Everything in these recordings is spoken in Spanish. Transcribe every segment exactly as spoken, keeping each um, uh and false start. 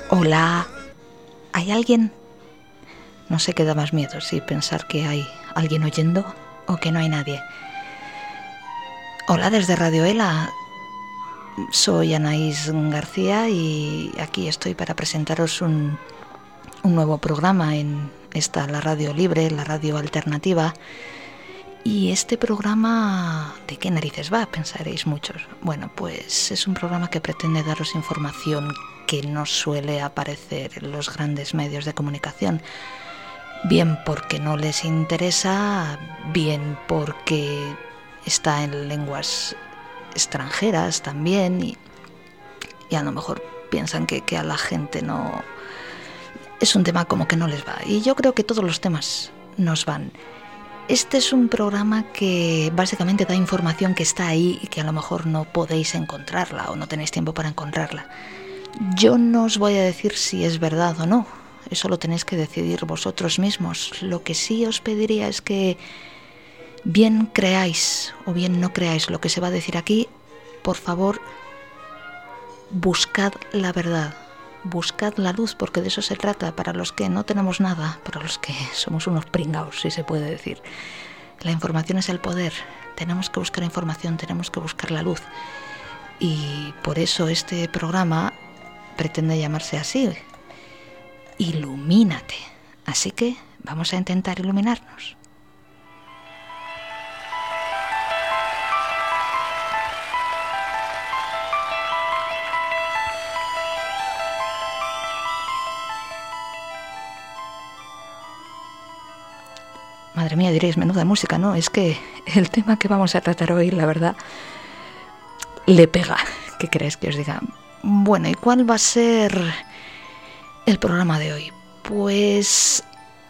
Hola, ¿hay alguien? No sé qué da más miedo, si pensar que hay alguien oyendo o que no hay nadie. Hola desde Radio Ela, soy Anaís García y aquí estoy para presentaros un, un nuevo programa en esta, la radio libre, la radio alternativa. Y este programa, ¿de qué narices va? Pensaréis muchos. Bueno, pues es un programa que pretende daros información que no suele aparecer en los grandes medios de comunicación. Bien porque no les interesa, bien porque está en lenguas extranjeras también y, y a lo mejor piensan que, que a la gente no... Es un tema como que no les va. Y yo creo que todos los temas nos van. Este es un programa que básicamente da información que está ahí y que a lo mejor no podéis encontrarla o no tenéis tiempo para encontrarla. Yo no os voy a decir si es verdad o no. Eso lo tenéis que decidir vosotros mismos. Lo que sí os pediría es que bien creáis o bien no creáis lo que se va a decir aquí, por favor, buscad la verdad. Buscad la luz, porque de eso se trata, para los que no tenemos nada, para los que somos unos pringaos, si se puede decir. La información es el poder. Tenemos que buscar información, tenemos que buscar la luz. Y por eso este programa pretende llamarse así. Ilumínate. Así que vamos a intentar iluminarnos. Madre mía, diréis, menuda música, ¿no? Es que el tema que vamos a tratar hoy, la verdad, le pega. ¿Qué queréis que os diga? Bueno, ¿y cuál va a ser el programa de hoy? Pues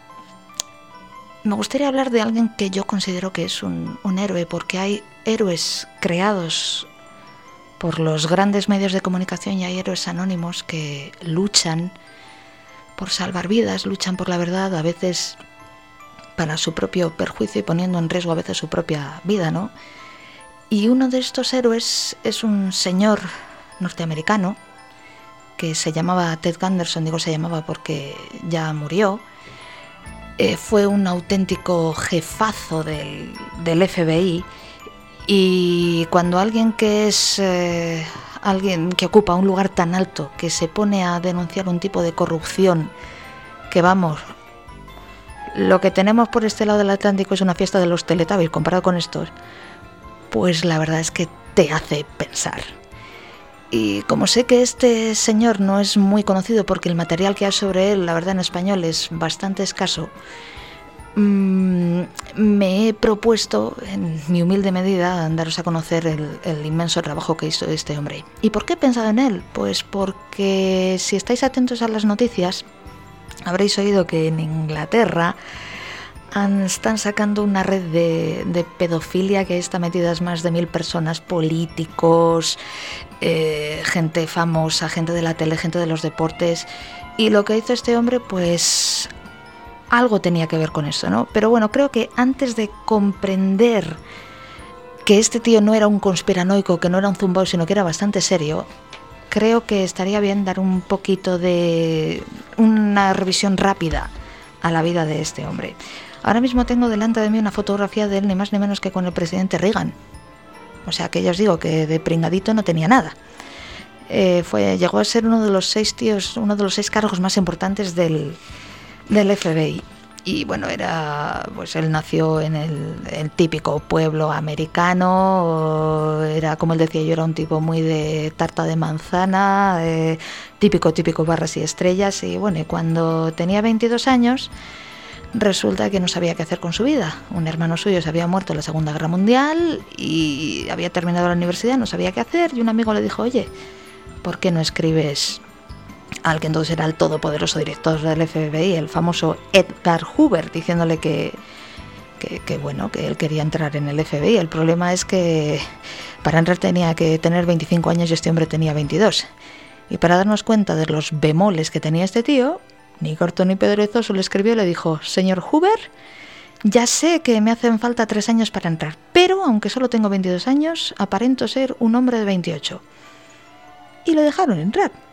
me gustaría hablar de alguien que yo considero que es un, un héroe, porque hay héroes creados por los grandes medios de comunicación y hay héroes anónimos que luchan por salvar vidas, luchan por la verdad, a veces para su propio perjuicio y poniendo en riesgo a veces su propia vida, ¿no? Y uno de estos héroes es un señor norteamericano que se llamaba Ted Gunderson, digo se llamaba porque ya murió. Eh, fue un auténtico jefazo del, del F B I, y cuando alguien que es eh, alguien que ocupa un lugar tan alto, que se pone a denunciar un tipo de corrupción que, vamos, lo que tenemos por este lado del Atlántico es una fiesta de los Teletubbies comparado con estos, pues la verdad es que te hace pensar. Y como sé que este señor no es muy conocido porque el material que hay sobre él, la verdad, en español es bastante escaso, mmm, me he propuesto, en mi humilde medida, daros a conocer el, el inmenso trabajo que hizo este hombre. ¿Y por qué he pensado en él? Pues porque si estáis atentos a las noticias, habréis oído que en Inglaterra han, están sacando una red de, de pedofilia que está metidas más de mil personas, políticos, eh, gente famosa, gente de la tele, gente de los deportes. Y lo que hizo este hombre, pues algo tenía que ver con eso, ¿no? Pero bueno, creo que antes de comprender que este tío no era un conspiranoico, que no era un zumbao, sino que era bastante serio, creo que estaría bien dar un poquito de una revisión rápida a la vida de este hombre. Ahora mismo tengo delante de mí una fotografía de él, ni más ni menos que con el presidente Reagan. O sea que ya os digo que de pringadito no tenía nada. Eh, fue, llegó a ser uno de los seis tíos, uno de los seis cargos más importantes del, del F B I. Y bueno, era, pues él nació en el, el típico pueblo americano, era, como él decía yo, era un tipo muy de tarta de manzana, eh, típico, típico barras y estrellas. Y bueno, y cuando tenía veintidós años, resulta que no sabía qué hacer con su vida. Un hermano suyo se había muerto en la Segunda Guerra Mundial y había terminado la universidad, no sabía qué hacer, y un amigo le dijo, oye, ¿por qué no escribes al que entonces era el todopoderoso director del F B I, el famoso Edgar Hoover, diciéndole que, que, que bueno, que él quería entrar en el F B I? El problema es que para entrar tenía que tener veinticinco años y este hombre tenía veintidós. Y para darnos cuenta de los bemoles que tenía este tío, ni corto ni perezoso le escribió y le dijo, señor Hoover, ya sé que me hacen falta tres años para entrar, pero aunque solo tengo veintidós años, aparento ser un hombre de veintiocho. Y le dejaron entrar.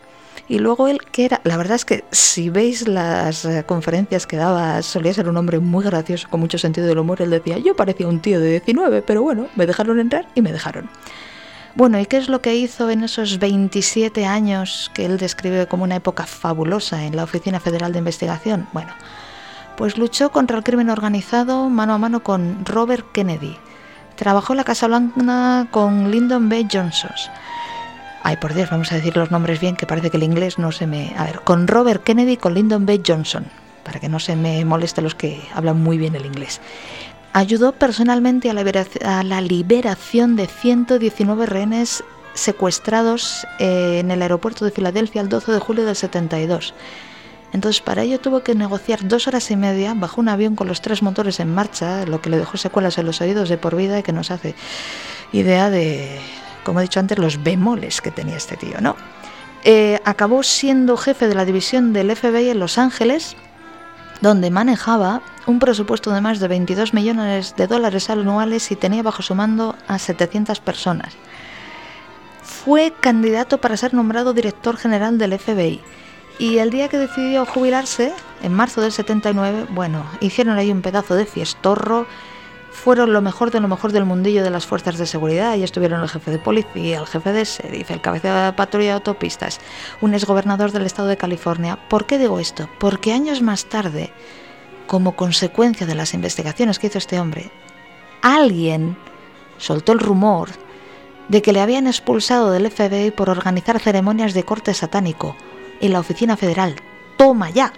Y luego él, que era, la verdad es que si veis las eh, conferencias que daba, solía ser un hombre muy gracioso, con mucho sentido del humor. Él decía, yo parecía un tío de diecinueve, pero bueno, me dejaron entrar y me dejaron. Bueno, ¿y qué es lo que hizo en esos veintisiete años que él describe como una época fabulosa en la Oficina Federal de Investigación? Bueno, pues luchó contra el crimen organizado mano a mano con Robert Kennedy. Trabajó en la Casa Blanca con Lyndon B. Johnson. Ay, por Dios, vamos a decir los nombres bien, que parece que el inglés no se me... A ver, con Robert Kennedy, con Lyndon B. Johnson, para que no se me moleste los que hablan muy bien el inglés. Ayudó personalmente a la, liberación, a la liberación de ciento diecinueve rehenes secuestrados eh, en el aeropuerto de Filadelfia el doce de julio del setenta y dos. Entonces, para ello tuvo que negociar dos horas y media bajo un avión con los tres motores en marcha, lo que le dejó secuelas en los oídos de por vida y que nos hace idea de... como he dicho antes, los bemoles que tenía este tío, ¿no? Eh, acabó siendo jefe de la división del F B I en Los Ángeles, donde manejaba un presupuesto de más de veintidós millones de dólares anuales y tenía bajo su mando a setecientas personas. Fue candidato para ser nombrado director general del F B I y el día que decidió jubilarse, en marzo del setenta y nueve, bueno, hicieron ahí un pedazo de fiestorro. Fueron lo mejor de lo mejor del mundillo de las fuerzas de seguridad y estuvieron el jefe de policía, el jefe de sheriff, el cabeza de patrulla de autopistas, un exgobernador del estado de California. ¿Por qué digo esto? Porque años más tarde, como consecuencia de las investigaciones que hizo este hombre, alguien soltó el rumor de que le habían expulsado del F B I por organizar ceremonias de corte satánico en la oficina federal. ¡Toma ya!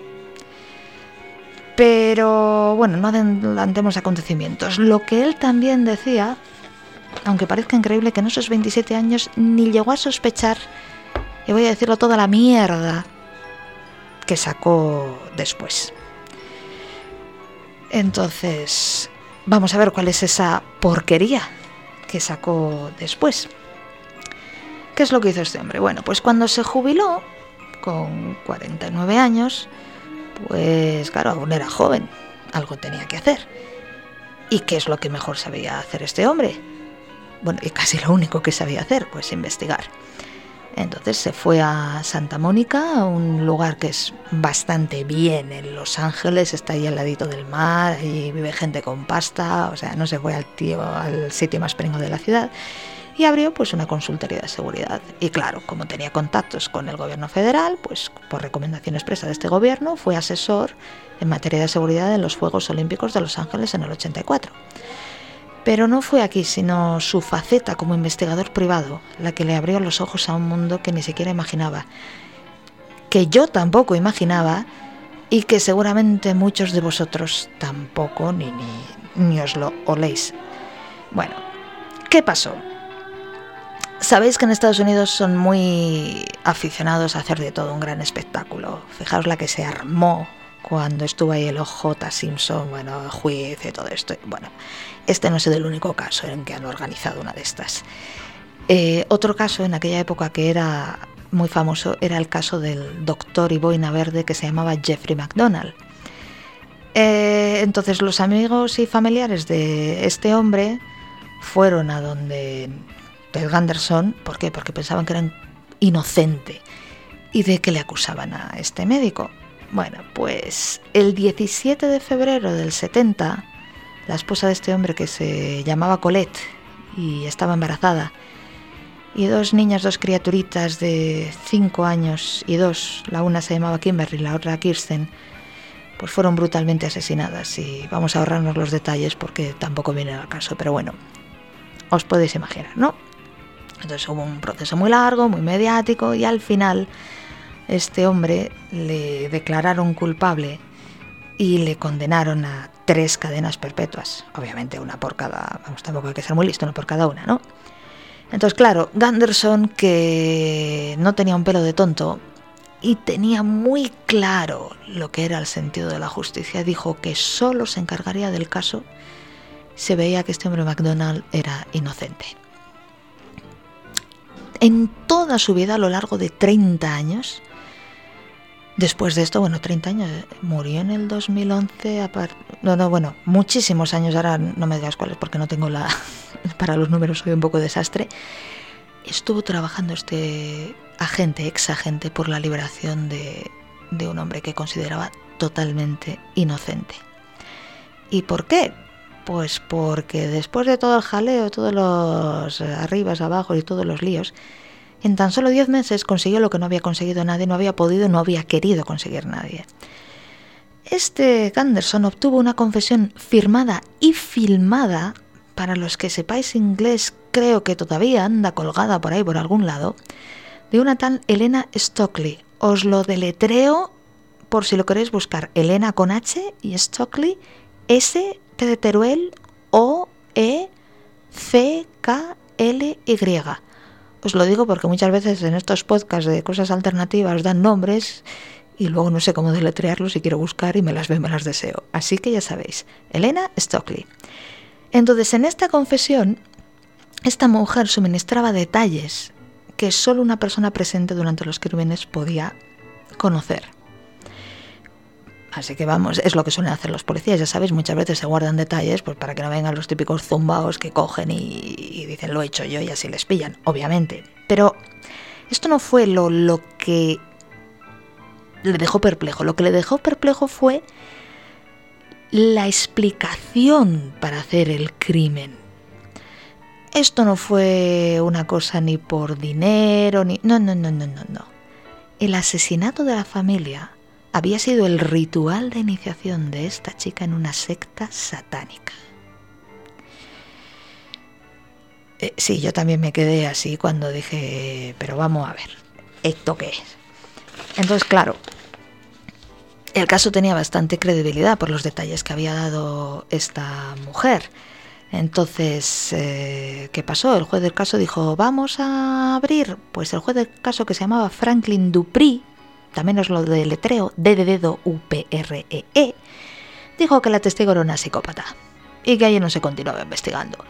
Pero bueno, no adelantemos acontecimientos. Lo que él también decía, aunque parezca increíble, que en esos veintisiete años ni llegó a sospechar, y voy a decirlo, toda la mierda que sacó después. Entonces, vamos a ver cuál es esa porquería que sacó después. ¿Qué es lo que hizo este hombre? Bueno, pues cuando se jubiló, con cuarenta y nueve años... pues claro, aún era joven, algo tenía que hacer. ¿Y qué es lo que mejor sabía hacer este hombre? Bueno, y casi lo único que sabía hacer, pues investigar. Entonces se fue a Santa Mónica, un lugar que es bastante bien en Los Ángeles, está ahí al ladito del mar, y vive gente con pasta, o sea, no se fue al, tío, al sitio más pringo de la ciudad. Y abrió pues una consultoría de seguridad. Y claro, como tenía contactos con el gobierno federal, pues por recomendación expresa de este gobierno, fue asesor en materia de seguridad en los Juegos Olímpicos de Los Ángeles en el ochenta y cuatro. Pero no fue aquí, sino su faceta como investigador privado, la que le abrió los ojos a un mundo que ni siquiera imaginaba, que yo tampoco imaginaba y que seguramente muchos de vosotros tampoco ni, ni, ni os lo oléis. Bueno, ¿qué pasó? Sabéis que en Estados Unidos son muy aficionados a hacer de todo un gran espectáculo. Fijaos la que se armó cuando estuvo ahí el O J Simpson, bueno, el juicio y todo esto. Bueno, este no ha sido el único caso en que han organizado una de estas. Eh, otro caso en aquella época que era muy famoso era el caso del doctor y boina verde que se llamaba Jeffrey McDonald. Eh, entonces los amigos y familiares de este hombre fueron a donde Ted Gunderson. ¿Por qué? Porque pensaban que era inocente. ¿Y de qué le acusaban a este médico? Bueno, pues el diecisiete de febrero del setenta, la esposa de este hombre, que se llamaba Colette y estaba embarazada, y dos niñas, dos criaturitas de cinco años y dos, la una se llamaba Kimberly, la otra Kirsten, pues fueron brutalmente asesinadas. Y vamos a ahorrarnos los detalles porque tampoco viene al caso, pero bueno, os podéis imaginar, ¿no? Entonces hubo un proceso muy largo, muy mediático, y al final este hombre le declararon culpable y le condenaron a tres cadenas perpetuas. Obviamente una por cada, vamos, tampoco hay que ser muy listo, una por cada una, ¿no? Entonces, claro, Gunderson, que no tenía un pelo de tonto y tenía muy claro lo que era el sentido de la justicia, dijo que solo se encargaría del caso si veía que este hombre McDonald era inocente. En toda su vida, a lo largo de treinta años, después de esto, bueno, treinta años, murió en el dos mil once, apart... no, no, bueno, muchísimos años, ahora no me digas cuáles porque no tengo la... para los números soy un poco desastre. estuvo trabajando este agente, ex agente, por la liberación de, de un hombre que consideraba totalmente inocente. ¿Y por qué? Pues porque después de todo el jaleo, todos los arribas, abajo y todos los líos, en tan solo diez meses consiguió lo que no había conseguido nadie, no había podido, no había querido conseguir nadie. Este Gunderson obtuvo una confesión firmada y filmada, para los que sepáis inglés, creo que todavía anda colgada por ahí por algún lado, de una tal Helena Stockley. Os lo deletreo por si lo queréis buscar. Helena con H y Stockley, S, T de Teruel, O, E, C, K, L, Y. Os lo digo porque muchas veces en estos podcasts de cosas alternativas dan nombres y luego no sé cómo deletrearlos y quiero buscar y me las veo, me las deseo. Así que ya sabéis, Helena Stockley. Entonces, en esta confesión, esta mujer suministraba detalles que solo una persona presente durante los crímenes podía conocer. Así que vamos, es lo que suelen hacer los policías, ya sabéis, muchas veces se guardan detalles pues para que no vengan los típicos zumbaos que cogen y, y dicen lo he hecho yo y así les pillan, obviamente. Pero esto no fue lo, lo que le dejó perplejo, lo que le dejó perplejo fue la explicación para hacer el crimen. Esto no fue una cosa ni por dinero, ni... No, no, no, no, no, no. El asesinato de la familia había sido el ritual de iniciación de esta chica en una secta satánica. Eh, sí, yo también me quedé así cuando dije, pero vamos a ver, ¿esto qué es? Entonces, claro, el caso tenía bastante credibilidad por los detalles que había dado esta mujer. Entonces, eh, ¿qué pasó? El juez del caso dijo, vamos a abrir. Pues el juez del caso, que se llamaba Franklin Dupree, también os lo deletreo, D de dedo U P R E E, dijo que la testigo era una psicópata y que allí no se continuaba investigando.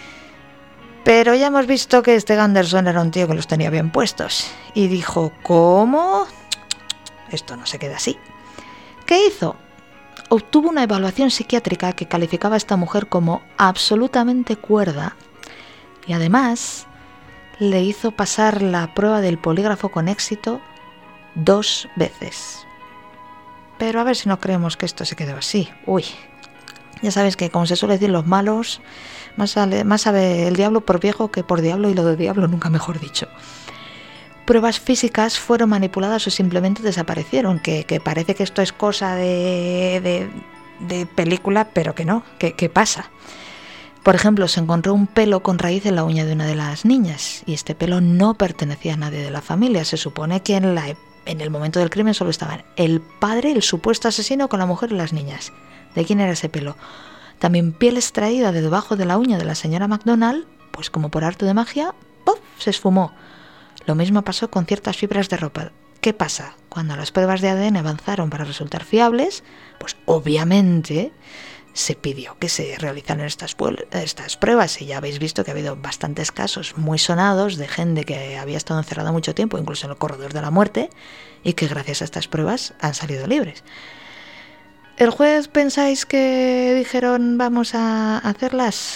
Pero ya hemos visto que este Gunderson era un tío que los tenía bien puestos y dijo, ¿cómo? Esto no se queda así. ¿Qué hizo? Obtuvo una evaluación psiquiátrica que calificaba a esta mujer como absolutamente cuerda y además le hizo pasar la prueba del polígrafo con éxito dos veces. Pero a ver si no creemos que esto se quedó así. Uy, ya sabes que como se suele decir, los malos, más, sale, más sabe el diablo por viejo que por diablo, y lo de diablo nunca mejor dicho. Pruebas físicas fueron manipuladas o simplemente desaparecieron, que, que parece que esto es cosa de, de, de película, pero que no, que, que pasa. Por ejemplo, se encontró un pelo con raíz en la uña de una de las niñas, y este pelo no pertenecía a nadie de la familia. Se supone que en, la, en el momento del crimen solo estaban el padre, el supuesto asesino, con la mujer y las niñas. ¿De quién era ese pelo? También piel extraída de debajo de la uña de la señora McDonald, pues como por arte de magia, ¡puf!, se esfumó. Lo mismo pasó con ciertas fibras de ropa. ¿Qué pasa? Cuando las pruebas de A D N avanzaron para resultar fiables, pues obviamente se pidió que se realizaran estas, estas pruebas, y ya habéis visto que ha habido bastantes casos muy sonados de gente que había estado encerrada mucho tiempo, incluso en el corredor de la muerte, y que gracias a estas pruebas han salido libres. ¿El juez pensáis que dijeron vamos a hacerlas?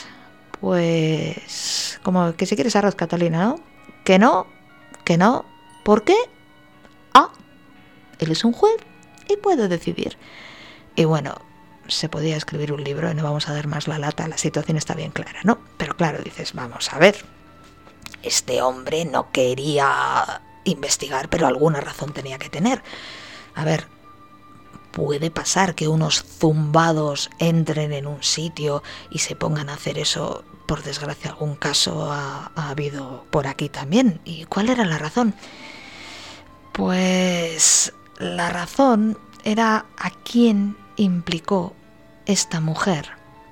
Pues como que si quieres arroz, Catalina, ¿no? Que no, que no. ¿Por qué? Ah, él es un juez y puede decidir. Y bueno, se podía escribir un libro y no vamos a dar más la lata, la situación está bien clara, ¿no? Pero claro, dices, vamos a ver, este hombre no quería investigar, pero alguna razón tenía que tener. A ver, puede pasar que unos zumbados entren en un sitio y se pongan a hacer eso. Por desgracia, algún caso ha, ha habido por aquí también. ¿Y cuál era la razón? Pues la razón era a quién implicó esta mujer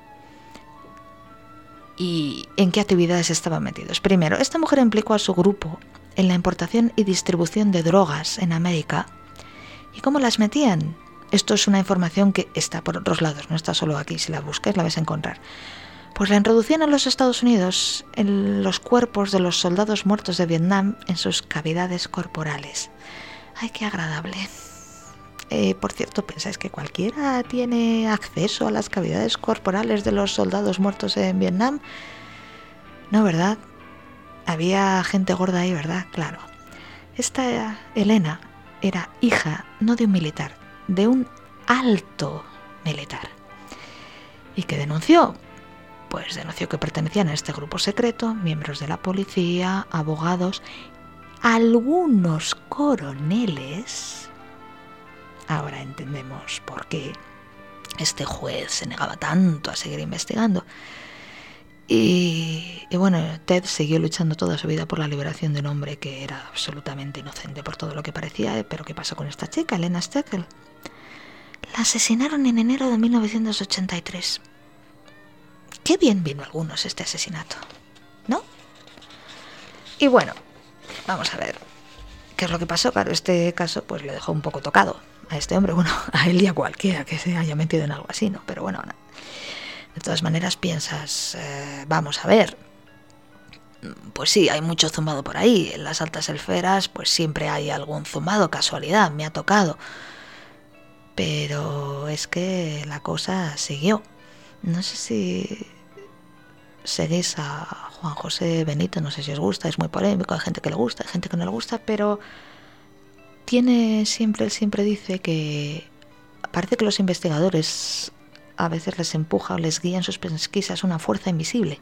y en qué actividades estaban metidos. Primero, esta mujer implicó a su grupo en la importación y distribución de drogas en América. ¿Y cómo las metían? Esto es una información que está por otros lados, no está solo aquí. Si la buscas la vais a encontrar. Pues la introducían a los Estados Unidos en los cuerpos de los soldados muertos de Vietnam en sus cavidades corporales. ¡Ay, qué agradable! Eh, por cierto, ¿pensáis que cualquiera tiene acceso a las cavidades corporales de los soldados muertos en Vietnam? No, ¿verdad? había gente gorda ahí, ¿verdad? Claro. Esta Elena era hija no de un militar, de un alto militar. ¿Y qué denunció? Pues denunció que pertenecían a este grupo secreto, miembros de la policía, abogados, algunos coroneles. Ahora entendemos por qué este juez se negaba tanto a seguir investigando. Y, y bueno, Ted siguió luchando toda su vida por la liberación de un hombre que era absolutamente inocente por todo lo que parecía. Pero ¿qué pasó con esta chica, Elena Steckel? La asesinaron en enero de mil novecientos ochenta y tres. Qué bien vino a algunos este asesinato, ¿no? Y bueno, vamos a ver qué es lo que pasó. Claro, este caso pues le dejó un poco tocado a este hombre, bueno, a él y a cualquiera que se haya metido en algo así, ¿no? Pero bueno, no. De todas maneras piensas, eh, vamos a ver, pues sí, hay mucho zumbado por ahí. En las altas esferas pues siempre hay algún zumbado, casualidad, me ha tocado. Pero es que la cosa siguió. No sé si seguís a Juan José Benito, no sé si os gusta, es muy polémico, hay gente que le gusta, hay gente que no le gusta, pero tiene siempre, él siempre dice que parece que los investigadores a veces les empuja o les guía en sus pesquisas una fuerza invisible.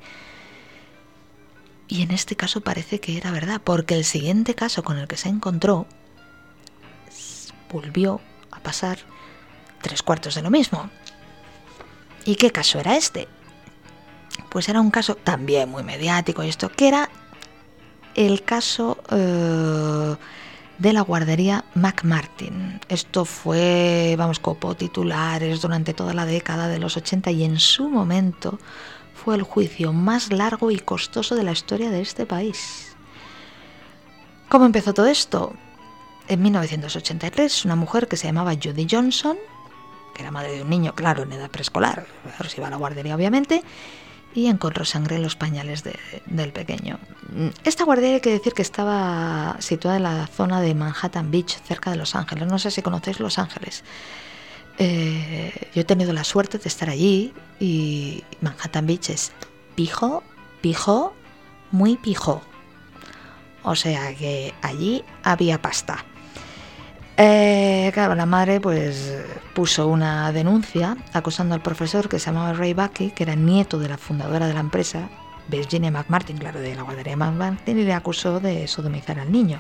Y en este caso parece que era verdad, porque el siguiente caso con el que se encontró volvió a pasar tres cuartos de lo mismo. ¿Y qué caso era este? Pues era un caso también muy mediático y esto, que era el caso eh, de la guardería McMartin. Esto fue, vamos, copó titulares durante toda la década de los ochenta y en su momento fue el juicio más largo y costoso de la historia de este país. ¿Cómo empezó todo esto? En mil novecientos ochenta y tres, una mujer que se llamaba Judy Johnson, que era madre de un niño, claro, en edad preescolar, pero se iba a la guardería obviamente, y encontró sangre en los pañales de, del pequeño. Esta guardería hay que decir que estaba situada en la zona de Manhattan Beach, cerca de Los Ángeles. No sé si conocéis Los Ángeles. Eh, yo he tenido la suerte de estar allí y Manhattan Beach es pijo, pijo, muy pijo. O sea que allí había pasta. Eh, claro, la madre pues puso una denuncia acusando al profesor que se llamaba Ray Buckey, que era nieto de la fundadora de la empresa, Virginia McMartin, claro, de la guardería McMartin, y le acusó de sodomizar al niño.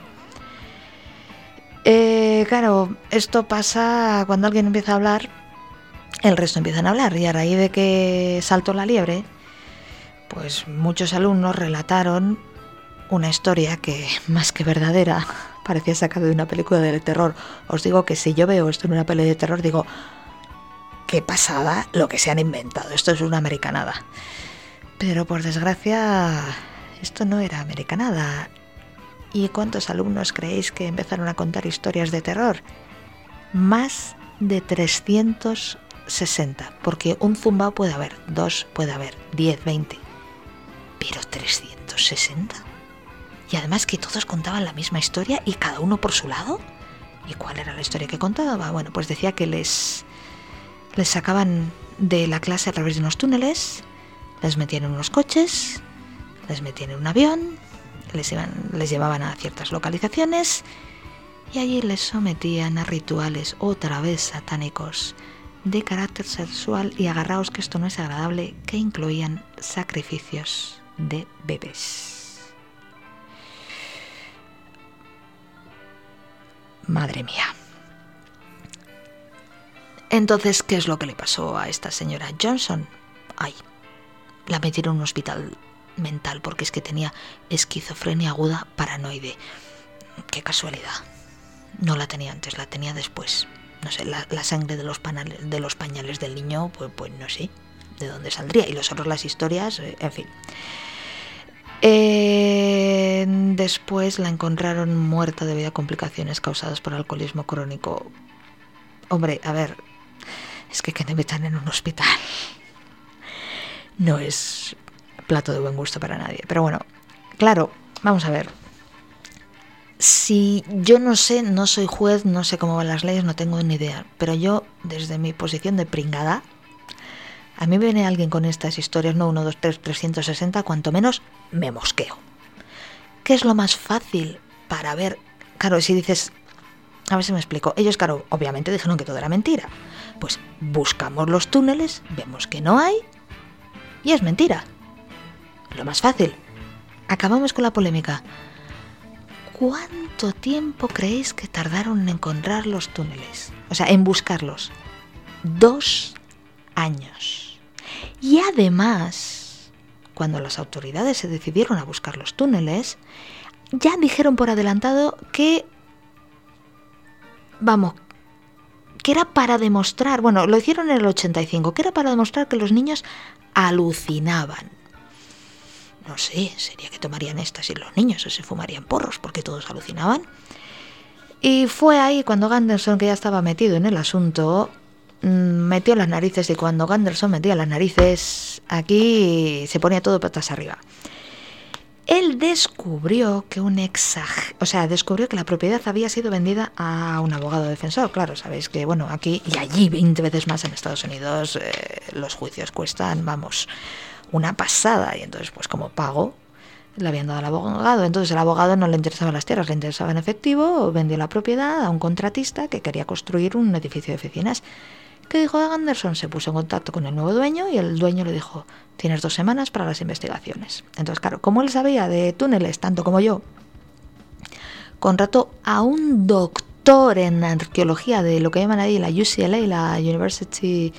Eh, claro, esto pasa cuando alguien empieza a hablar, el resto empiezan a hablar, y a raíz de que saltó la liebre, pues muchos alumnos relataron una historia que, más que verdadera, parecía sacada de una película de terror. Os digo que si yo veo esto en una peli de terror, digo, qué pasada lo que se han inventado, esto es una americanada. Pero por desgracia, esto no era americanada. ¿Y cuántos alumnos creéis que empezaron a contar historias de terror? Más de trescientos sesenta, porque un zumbao puede haber, dos puede haber, diez, veinte, pero trescientos sesenta. Y además que todos contaban la misma historia y cada uno por su lado. ¿Y cuál era la historia que contaba? Bueno, pues decía que les, les sacaban de la clase a través de unos túneles, les metían en unos coches, les metían en un avión, les, iban, les llevaban a ciertas localizaciones y allí les sometían a rituales otra vez satánicos de carácter sexual, y agarraos que esto no es agradable, que incluían sacrificios de bebés. Madre mía. Entonces, ¿qué es lo que le pasó a esta señora Johnson? Ay, la metieron en un hospital mental porque es que tenía esquizofrenia aguda paranoide. Qué casualidad. No la tenía antes, la tenía después. No sé, la, la sangre de los, panales, de los pañales del niño, pues, pues no sé de dónde saldría. Y los otros, las historias, eh, en fin. Eh, después la encontraron muerta debido a complicaciones causadas por alcoholismo crónico. Hombre, a ver, es que que te metan en un hospital no es plato de buen gusto para nadie. Pero bueno, claro, vamos a ver. Si yo no sé, no soy juez, no sé cómo van las leyes, no tengo ni idea. Pero yo, desde mi posición de pringada, a mí viene alguien con estas historias, no uno, dos, tres, trescientos sesenta, cuanto menos me mosqueo. ¿qué es lo más fácil para ver? Claro, si dices, a ver si me explico. Ellos, claro, obviamente dijeron que todo era mentira. Pues buscamos los túneles, vemos que no hay y es mentira. Lo más fácil. Acabamos con la polémica. ¿Cuánto tiempo creéis que tardaron en encontrar los túneles? O sea, en buscarlos. Dos años. Y además, cuando las autoridades se decidieron a buscar los túneles, ya dijeron por adelantado que, vamos, que era para demostrar, bueno, lo hicieron en el ochenta y cinco, que era para demostrar que los niños alucinaban. No sé, sería que tomarían éxtasis los niños o se fumarían porros porque todos alucinaban. Y fue ahí cuando Gunderson, que ya estaba metido en el asunto, metió las narices, y cuando Gunderson metía las narices, aquí se ponía todo patas arriba. Él descubrió que un exag... o sea, descubrió que la propiedad había sido vendida a un abogado defensor. Claro, sabéis que, bueno, aquí y allí veinte veces más en Estados Unidos eh, los juicios cuestan, vamos, una pasada. Y entonces, pues como pago, le habían dado al abogado. Entonces el abogado no le interesaban las tierras, le interesaba en efectivo, vendió la propiedad a un contratista que quería construir un edificio de oficinas. ¿Qué dijo Anderson? Se puso en contacto con el nuevo dueño y el dueño le dijo, tienes dos semanas para las investigaciones. Entonces, claro, como él sabía de túneles tanto como yo, contrató a un doctor en arqueología de lo que llaman ahí la U C L A, la University,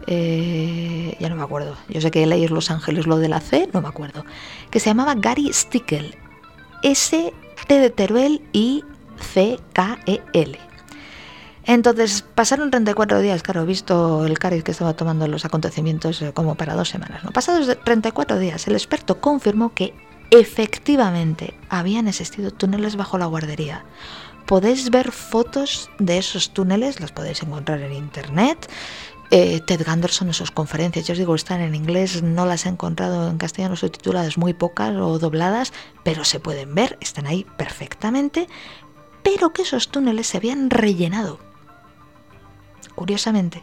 eh, ya no me acuerdo, yo sé que L A es Los Ángeles, lo de la C, no me acuerdo, que se llamaba Gary Stickel, S T de Teruel y C K E L. Entonces pasaron treinta y cuatro días, claro, visto el cariz que estaba tomando los acontecimientos, eh, como para dos semanas, ¿no? Pasados treinta y cuatro días, el experto confirmó que efectivamente habían existido túneles bajo la guardería. Podéis ver fotos de esos túneles, los podéis encontrar en internet. Eh, Ted Gunderson en sus conferencias, yo os digo, están en inglés, no las he encontrado en castellano subtituladas, muy pocas o dobladas, pero se pueden ver, están ahí perfectamente, pero que esos túneles se habían rellenado. Curiosamente.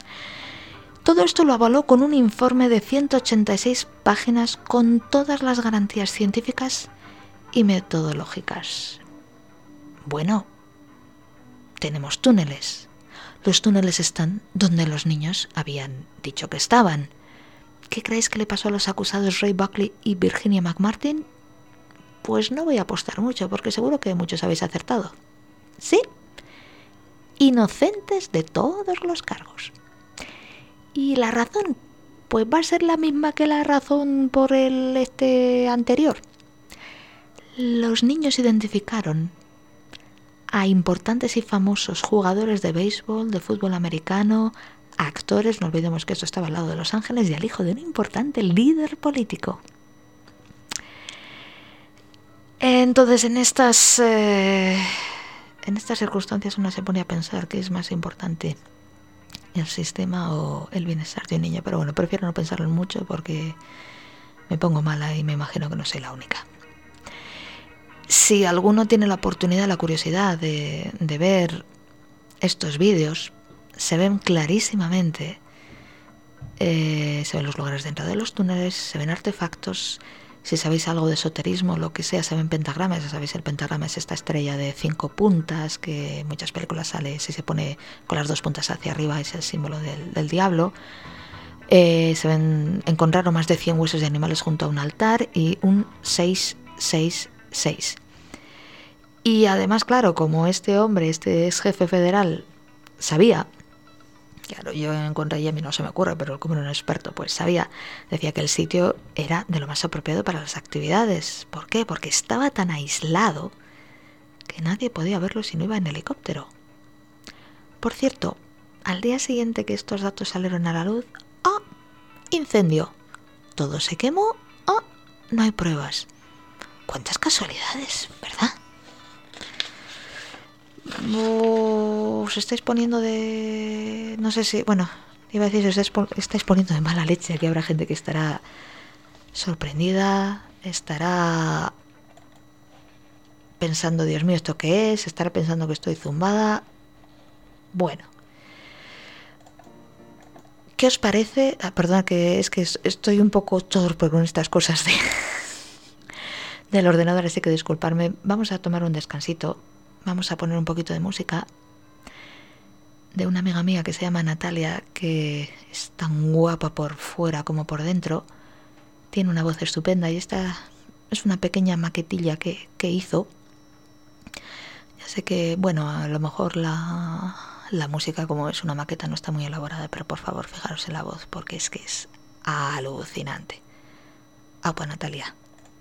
Todo esto lo avaló con un informe de ciento ochenta y seis páginas con todas las garantías científicas y metodológicas. Bueno, tenemos túneles. Los túneles están donde los niños habían dicho que estaban. ¿Qué creéis que le pasó a los acusados Ray Buckley y Virginia McMartin? Pues no voy a apostar mucho, porque seguro que muchos habéis acertado. ¿Sí? Inocentes de todos los cargos. Y la razón, pues va a ser la misma que la razón por el este anterior. Los niños identificaron a importantes y famosos jugadores de béisbol, de fútbol americano, actores, no olvidemos que esto estaba al lado de Los Ángeles, y al hijo de un importante líder político. Entonces, en estas eh, en estas circunstancias uno se pone a pensar qué es más importante, el sistema o el bienestar de un niño. Pero bueno, prefiero no pensarlo mucho porque me pongo mala y me imagino que no soy la única. Si alguno tiene la oportunidad, la curiosidad de, de ver estos vídeos, se ven clarísimamente, eh, se ven los lugares de entrada de los túneles, se ven artefactos. Si sabéis algo de esoterismo, lo que sea, se ven pentagramas. Ya sabéis, el pentagrama es esta estrella de cinco puntas que en muchas películas sale, si se pone con las dos puntas hacia arriba, es el símbolo del, del diablo. Eh, se ven, encontraron más de cien huesos de animales junto a un altar y un seis seis seis. Y además, claro, como este hombre, este ex jefe federal, sabía, claro, yo en contra de mí no se me ocurre, pero como era un experto, pues sabía, decía que el sitio era de lo más apropiado para las actividades. ¿Por qué? Porque estaba tan aislado que nadie podía verlo si no iba en helicóptero. Por cierto, al día siguiente que estos datos salieron a la luz, ¡ah! Incendio. Todo se quemó, ¡ah! No hay pruebas. ¿Cuántas casualidades, verdad? Os estáis poniendo de... no sé si... bueno, iba a decir, os estáis, estáis poniendo de mala leche. Aquí habrá gente que estará sorprendida, estará pensando, Dios mío, ¿esto qué es? Estará pensando que estoy zumbada. Bueno, ¿qué os parece? Ah, perdona, que es que estoy un poco torpe con estas cosas de, del ordenador, así que disculparme. Vamos a tomar un descansito. Vamos a poner un poquito de música de una amiga mía que se llama Natalia, que es tan guapa por fuera como por dentro. Tiene una voz estupenda y esta es una pequeña maquetilla que, que hizo. Ya sé que, bueno, a lo mejor la, la música, como es una maqueta, no está muy elaborada, pero por favor fijaros en la voz, porque es que es alucinante. Apa, Natalia.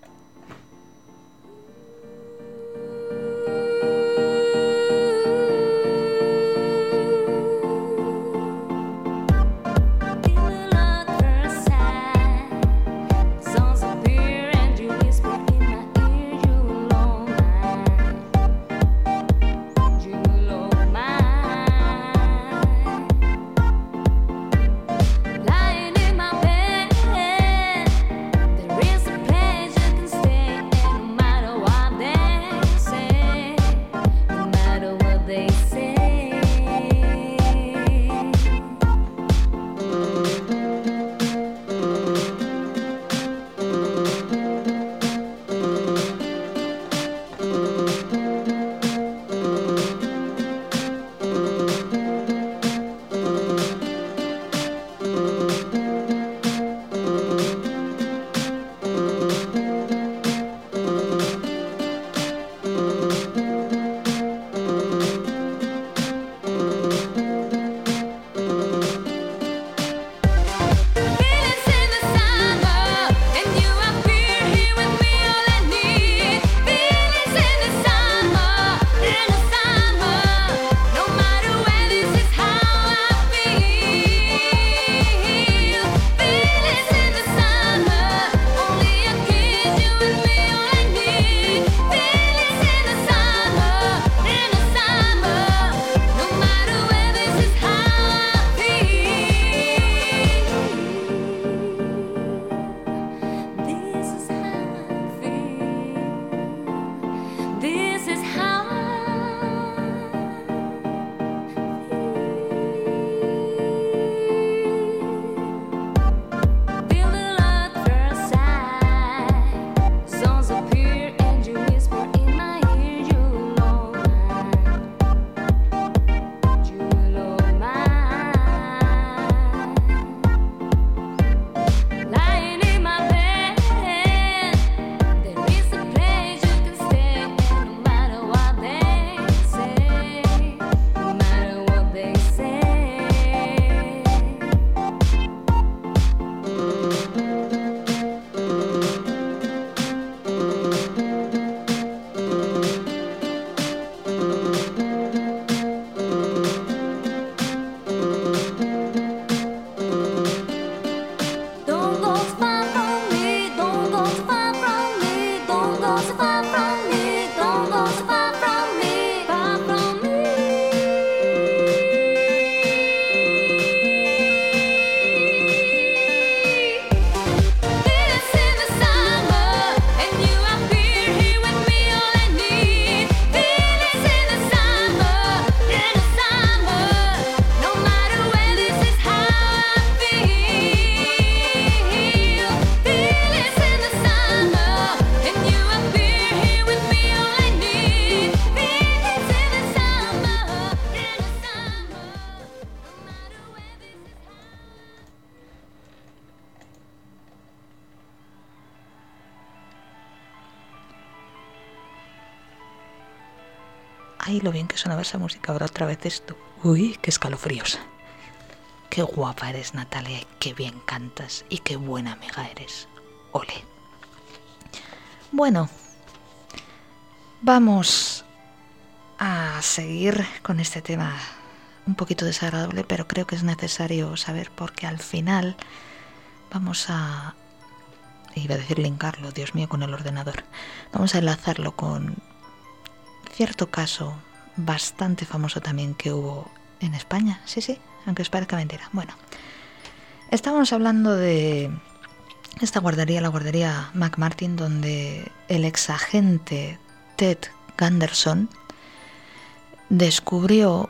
Ay, lo bien que sonaba esa música. Ahora otra vez esto. Uy, qué escalofríos. Qué guapa eres, Natalia, y qué bien cantas, y qué buena amiga eres. Ole. Bueno, vamos a seguir con este tema un poquito desagradable, pero creo que es necesario saber, porque al final vamos a... iba a decir linkarlo, Dios mío, con el ordenador. Vamos a enlazarlo con cierto caso bastante famoso también que hubo en España. Sí, sí, aunque os parezca mentira. Bueno, estábamos hablando de esta guardería, la guardería McMartin, donde el exagente Ted Gunderson descubrió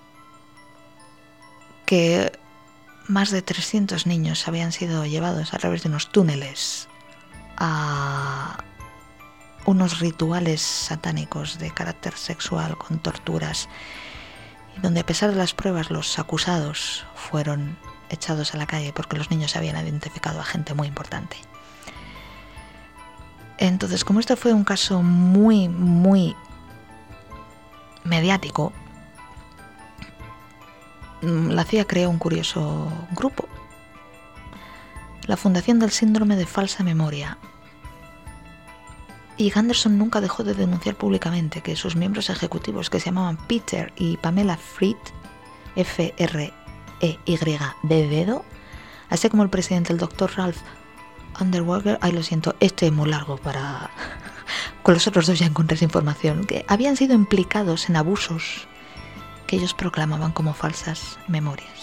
que más de trescientos niños habían sido llevados a través de unos túneles a unos rituales satánicos de carácter sexual con torturas, y donde a pesar de las pruebas los acusados fueron echados a la calle porque los niños habían identificado a gente muy importante. Entonces, como este fue un caso muy, muy mediático, la C I A creó un curioso grupo, la Fundación del Síndrome de Falsa Memoria. Y Gunderson nunca dejó de denunciar públicamente que sus miembros ejecutivos, que se llamaban Peter y Pamela Freed, F R E Y de dedo, así como el presidente, el doctor Ralph Underwager, ay lo siento, este es muy largo para... Con los otros dos ya encontré esa información, que habían sido implicados en abusos que ellos proclamaban como falsas memorias.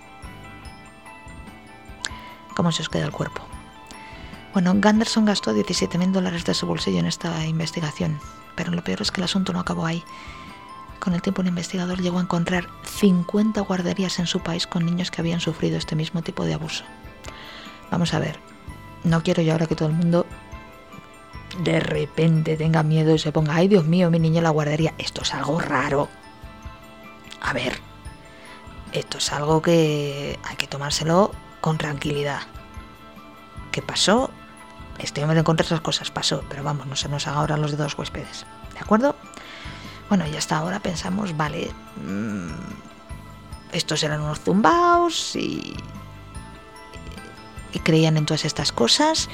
¿Cómo se os queda el cuerpo? Bueno, Gunderson gastó diecisiete mil dólares de su bolsillo en esta investigación, pero lo peor es que el asunto no acabó ahí. Con el tiempo, un investigador llegó a encontrar cincuenta guarderías en su país con niños que habían sufrido este mismo tipo de abuso. Vamos a ver, no quiero yo ahora que todo el mundo de repente tenga miedo y se ponga, ay Dios mío, mi niño en la guardería. Esto es algo raro. A ver, esto es algo que hay que tomárselo con tranquilidad. ¿Qué pasó? Este hombre encontró esas cosas, pasó, pero vamos, no se nos haga ahora los dedos huéspedes, ¿de acuerdo? Bueno, y hasta ahora pensamos, vale, mmm, estos eran unos zumbaos y, y creían en todas estas cosas,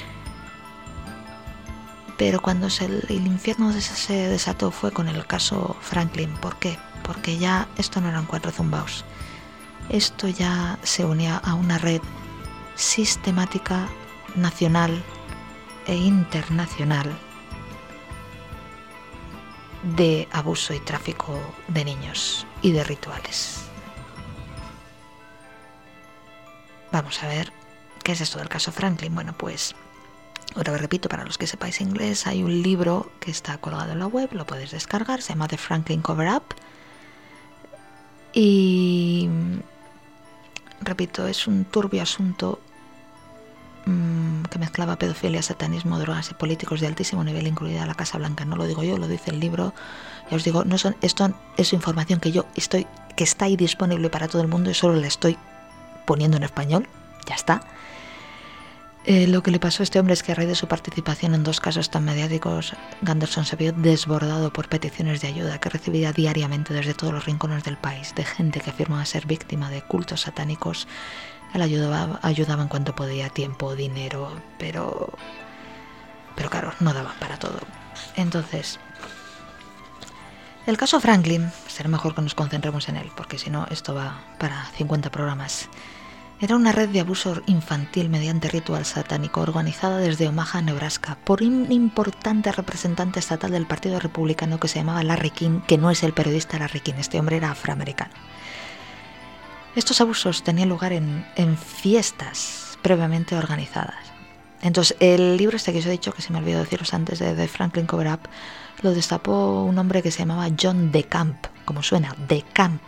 pero cuando se, el infierno se desató fue con el caso Franklin. ¿Por qué? Porque ya esto no eran cuatro zumbaos, esto ya se unía a una red sistemática, nacional e internacional de abuso y tráfico de niños y de rituales. Vamos a ver qué es esto del caso Franklin. Bueno, pues otra vez repito, para los que sepáis inglés, hay un libro que está colgado en la web, lo puedes descargar, se llama The Franklin Cover Up, y repito, es un turbio asunto que mezclaba pedofilia, satanismo, drogas y políticos de altísimo nivel, incluida la Casa Blanca. No lo digo yo, lo dice el libro. Ya os digo, no son, esto es información que yo estoy, que está ahí disponible para todo el mundo y solo la estoy poniendo en español. Ya está. Eh, lo que le pasó a este hombre es que a raíz de su participación en dos casos tan mediáticos, Gunderson se vio desbordado por peticiones de ayuda que recibía diariamente desde todos los rincones del país, de gente que afirmaba ser víctima de cultos satánicos. Él ayudaba, ayudaba en cuanto podía, tiempo, dinero, pero, pero claro, no daban para todo. Entonces, el caso Franklin, será mejor que nos concentremos en él, porque si no, esto va para cincuenta programas. Era una red de abuso infantil mediante ritual satánico organizada desde Omaha, Nebraska, por un importante representante estatal del Partido Republicano que se llamaba Larry King, que no es el periodista Larry King, este hombre era afroamericano. Estos abusos tenían lugar en, en fiestas previamente organizadas. Entonces, el libro este que os he dicho, que se me olvidó deciros antes, de The Franklin Cover Up, lo destapó un hombre que se llamaba John DeCamp, como suena, DeCamp.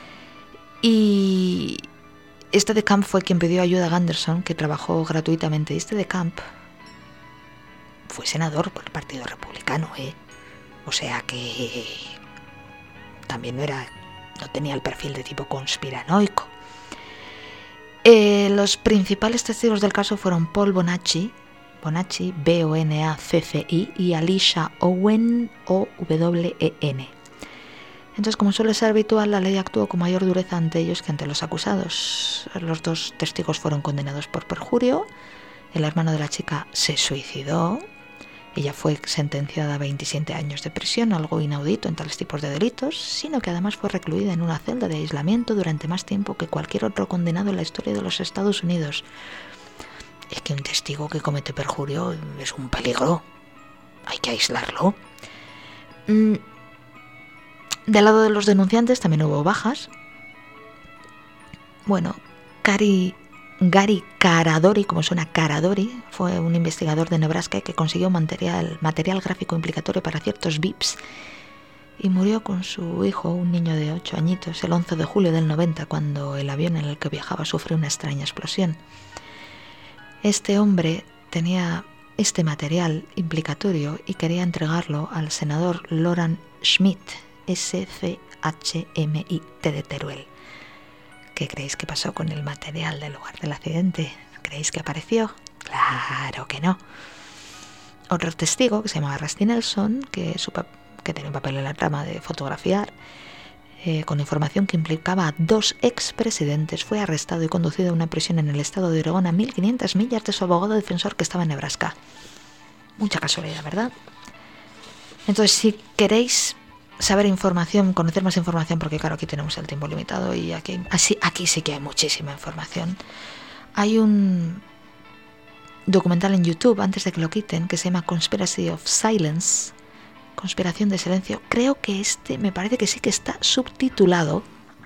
Y este DeCamp fue quien pidió ayuda a Gunderson, que trabajó gratuitamente. Y este DeCamp fue senador por el Partido Republicano, ¿eh? O sea que también no era... no tenía el perfil de tipo conspiranoico. Eh, los principales testigos del caso fueron Paul Bonacci, Bonacci, B O N A C C I, y Alicia Owen, O W E N. Entonces, como suele ser habitual, la ley actuó con mayor dureza ante ellos que ante los acusados. Los dos testigos fueron condenados por perjurio. El hermano de la chica se suicidó. Ella fue sentenciada a veintisiete años de prisión, algo inaudito en tales tipos de delitos, sino que además fue recluida en una celda de aislamiento durante más tiempo que cualquier otro condenado en la historia de los Estados Unidos. Es que un testigo que comete perjurio es un peligro. Hay que aislarlo. Mm. Del lado de los denunciantes también hubo bajas. Bueno, Cari... Gary Caradori, como suena Caradori, fue un investigador de Nebraska que consiguió material, material gráfico implicatorio para ciertos V I Ps y murió con su hijo, un niño de ocho añitos, el once de julio del noventa, cuando el avión en el que viajaba sufrió una extraña explosión. Este hombre tenía este material implicatorio y quería entregarlo al senador Loran Schmidt, S C H M I T de Teruel. ¿Qué creéis que pasó con el material del lugar del accidente? ¿Creéis que apareció? Claro que no. Otro testigo, que se llamaba Rusty Nelson, que, su que tenía un papel en la trama de fotografiar, eh, con información que implicaba a dos expresidentes, fue arrestado y conducido a una prisión en el estado de Oregón a mil quinientas millas de su abogado defensor que estaba en Nebraska. Mucha casualidad, ¿verdad? Entonces, si queréis saber información, conocer más información, porque claro, aquí tenemos el tiempo limitado y aquí, así, aquí sí que hay muchísima información. Hay un documental en YouTube, antes de que lo quiten, que se llama Conspiracy of Silence, Conspiración de Silencio. Creo que este, me parece que sí que está subtitulado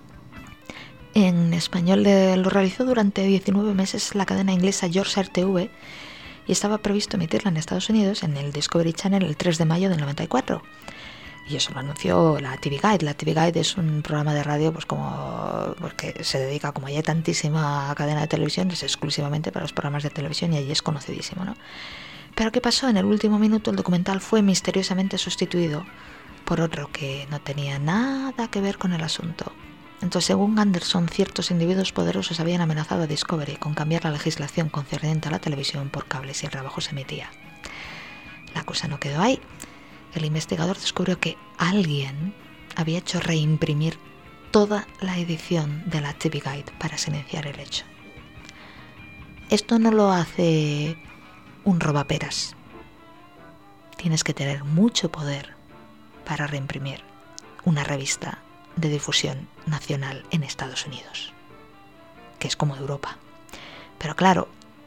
en español. Lo realizó durante diecinueve meses la cadena inglesa Yorkshire T V y estaba previsto emitirla en Estados Unidos en el Discovery Channel el tres de mayo del noventa y cuatro. Y eso lo anunció la T V Guide. La T V Guide es un programa de radio, pues como porque se dedica, como hay tantísima cadena de televisión, es exclusivamente para los programas de televisión y allí es conocidísimo, ¿no? Pero ¿qué pasó? En el último minuto el documental fue misteriosamente sustituido por otro que no tenía nada que ver con el asunto. Entonces, según Anderson, ciertos individuos poderosos habían amenazado a Discovery con cambiar la legislación concerniente a la televisión por cable si el trabajo se emitía. La cosa no quedó ahí. El investigador descubrió que alguien había hecho reimprimir toda la edición de la T V Guide para silenciar el hecho. Esto no lo hace un robaperas. Tienes que tener mucho poder para reimprimir una revista de difusión nacional en Estados Unidos, que es como Europa. Pero claro,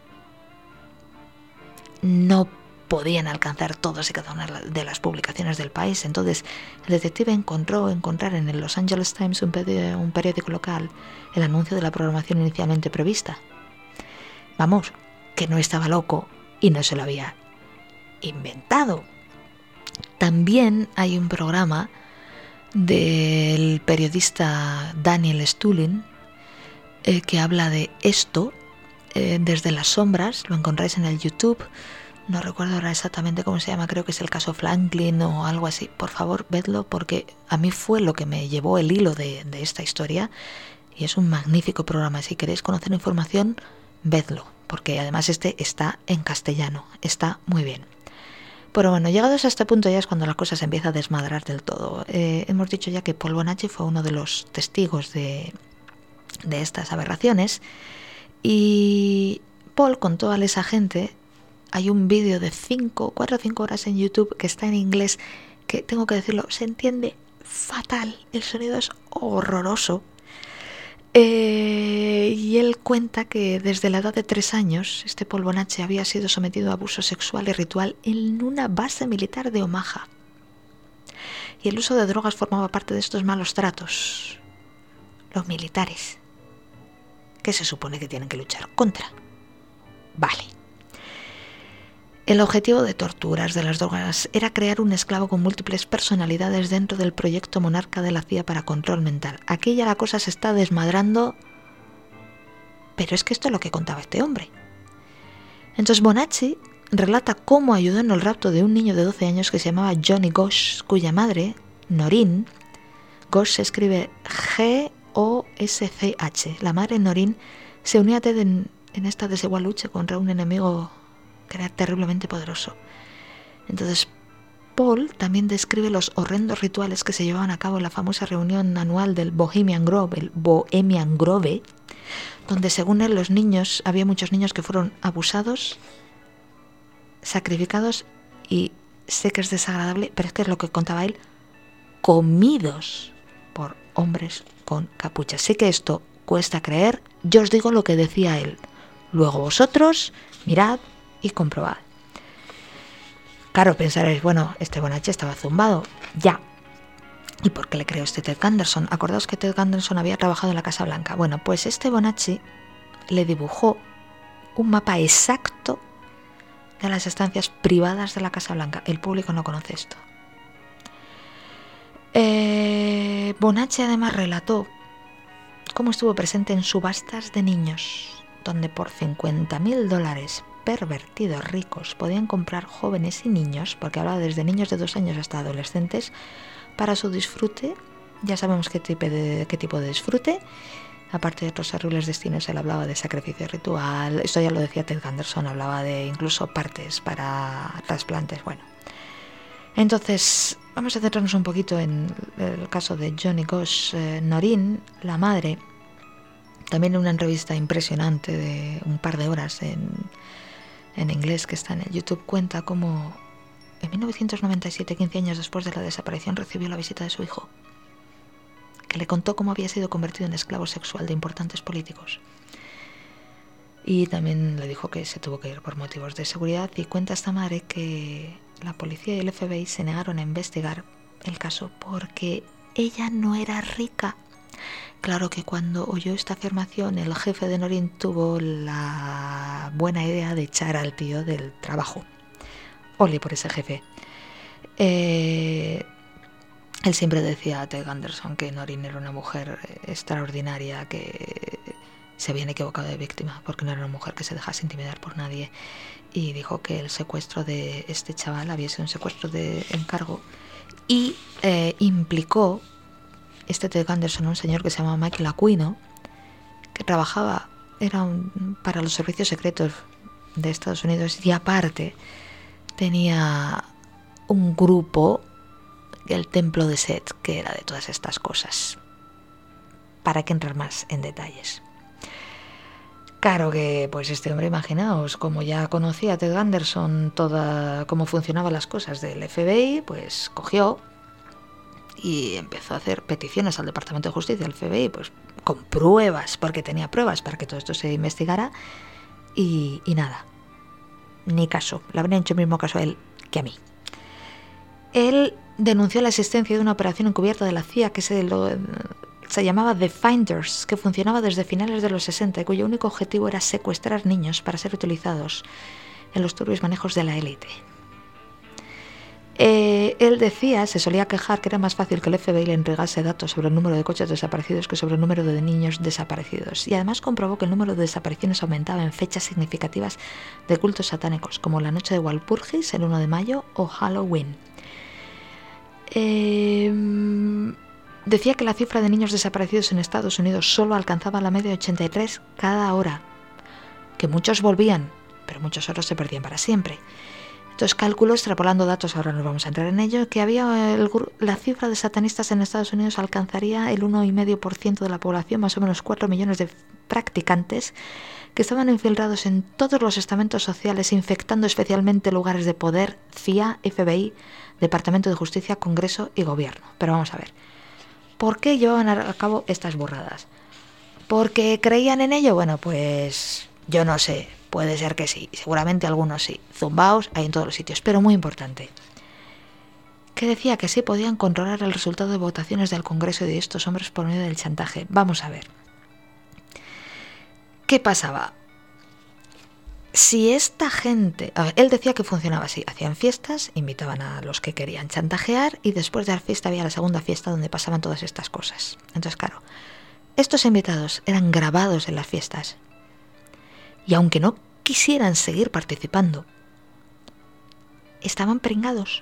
no podían alcanzar todas y cada una de las publicaciones del país. Entonces el detective encontró encontrar en el Los Angeles Times, un periódico, un periódico local, el anuncio de la programación inicialmente prevista. Vamos, que no estaba loco y no se lo había inventado. También hay un programa del periodista Daniel Stulin eh, que habla de esto eh, desde las sombras. Lo encontráis en el YouTube. No recuerdo ahora exactamente cómo se llama, creo que es el caso Franklin o algo así. Por favor, vedlo, porque a mí fue lo que me llevó el hilo de, de esta historia y es un magnífico programa. Si queréis conocer información, vedlo, porque además este está en castellano, está muy bien. Pero bueno, llegados a este punto ya es cuando la cosa se empieza a desmadrar del todo. Eh, hemos dicho ya que Paul Bonacci fue uno de los testigos de, de estas aberraciones y Paul contó a esa gente. Hay un vídeo de cinco, cuatro o cinco horas en YouTube que está en inglés, que tengo que decirlo, se entiende fatal, el sonido es horroroso. Eh, y él cuenta que desde la edad de tres años, este Paul Bonacci había sido sometido a abuso sexual y ritual en una base militar de Omaha. Y el uso de drogas formaba parte de estos malos tratos. Los militares, ¿qué se supone que tienen que luchar contra? Vale. El objetivo de torturas de las drogas era crear un esclavo con múltiples personalidades dentro del proyecto Monarca de la C I A para control mental. Aquí ya la cosa se está desmadrando, pero es que esto es lo que contaba este hombre. Entonces Bonacci relata cómo ayudó en el rapto de un niño de doce años que se llamaba Johnny Gosch, cuya madre, Noreen, Gosch se escribe G O S C H, la madre Noreen se unía a Ted en, en esta desigual lucha contra un enemigo que era terriblemente poderoso. Entonces Paul también describe los horrendos rituales que se llevaban a cabo en la famosa reunión anual del Bohemian Grove, el Bohemian Grove, donde según él los niños, había muchos niños que fueron abusados, sacrificados y sé que es desagradable, pero es que es lo que contaba él, comidos por hombres con capuchas. Sé que esto cuesta creer, yo os digo lo que decía él. Luego vosotros mirad y comprobad. Claro, pensaréis, bueno, este Bonacci estaba zumbado. Ya. ¿Y por qué le creó este Ted Gunderson? Acordaos que Ted Gunderson había trabajado en la Casa Blanca. Bueno, pues este Bonacci le dibujó un mapa exacto de las estancias privadas de la Casa Blanca. El público no conoce esto. Eh, Bonacci además relató cómo estuvo presente en subastas de niños, donde por cincuenta mil dólares pervertidos ricos podían comprar jóvenes y niños, porque hablaba desde niños de dos años hasta adolescentes, para su disfrute. Ya sabemos qué tipo de, qué tipo de disfrute. Aparte de otros horribles destinos, él hablaba de sacrificio ritual. Esto ya lo decía Ted Gunderson, hablaba de incluso partes para trasplantes. Bueno, entonces vamos a centrarnos un poquito en el caso de Johnny Gosch. Eh, Noreen, la madre, también en una entrevista impresionante de un par de horas en, en inglés que está en el YouTube, cuenta cómo en mil novecientos noventa y siete, quince años después de la desaparición, recibió la visita de su hijo, que le contó cómo había sido convertido en esclavo sexual de importantes políticos. Y también le dijo que se tuvo que ir por motivos de seguridad, y cuenta esta madre que la policía y el F B I se negaron a investigar el caso porque ella no era rica. Claro que cuando oyó esta afirmación, el jefe de Noreen tuvo la buena idea de echar al tío del trabajo. Ole por ese jefe. Eh, él siempre decía a Ted Gunderson que Noreen era una mujer extraordinaria, que se habían equivocado de víctima, porque no era una mujer que se dejase intimidar por nadie. Y dijo que el secuestro de este chaval había sido un secuestro de encargo, y eh, implicó este Ted Gunderson un señor que se llamaba Michael Aquino, que trabajaba, era un, para los servicios secretos de Estados Unidos, y aparte tenía un grupo, el Templo de Set, que era de todas estas cosas. ¿Para qué entrar más en detalles? Claro que pues este hombre, imaginaos, como ya conocía a Ted Gunderson toda cómo funcionaban las cosas del F B I, pues cogió y empezó a hacer peticiones al Departamento de Justicia del F B I, pues con pruebas, porque tenía pruebas para que todo esto se investigara, y, y nada, ni caso. Le habrían hecho el mismo caso a él que a mí. Él denunció la existencia de una operación encubierta de la C I A que se, lo, se llamaba The Finders, que funcionaba desde finales de los sesenta y cuyo único objetivo era secuestrar niños para ser utilizados en los turbios manejos de la élite. Eh, él decía, se solía quejar que era más fácil que el F B I le entregase datos sobre el número de coches desaparecidos que sobre el número de niños desaparecidos, y además comprobó que el número de desapariciones aumentaba en fechas significativas de cultos satánicos, como la noche de Walpurgis, el uno de mayo, o Halloween. Eh, decía que la cifra de niños desaparecidos en Estados Unidos solo alcanzaba la media de ochenta y tres cada hora, que muchos volvían, pero muchos otros se perdían para siempre. Entonces cálculo, extrapolando datos, ahora nos vamos a entrar en ello, que había el, la cifra de satanistas en Estados Unidos alcanzaría el uno coma cinco por ciento de la población, más o menos cuatro millones de practicantes, que estaban infiltrados en todos los estamentos sociales, infectando especialmente lugares de poder, C I A, F B I, Departamento de Justicia, Congreso y Gobierno. Pero vamos a ver, ¿por qué llevaban a cabo estas burradas? ¿Porque creían en ello? Bueno, pues yo no sé. Puede ser que sí, seguramente algunos sí. Zumbaos hay en todos los sitios, pero muy importante, que decía que sí podían controlar el resultado de votaciones del Congreso y de estos hombres por medio del chantaje. Vamos a ver. ¿Qué pasaba? Si esta gente... A ver, él decía que funcionaba así. Hacían fiestas, invitaban a los que querían chantajear, y después de la fiesta había la segunda fiesta donde pasaban todas estas cosas. Entonces, claro, estos invitados eran grabados en las fiestas. Y aunque no quisieran seguir participando, estaban pringados.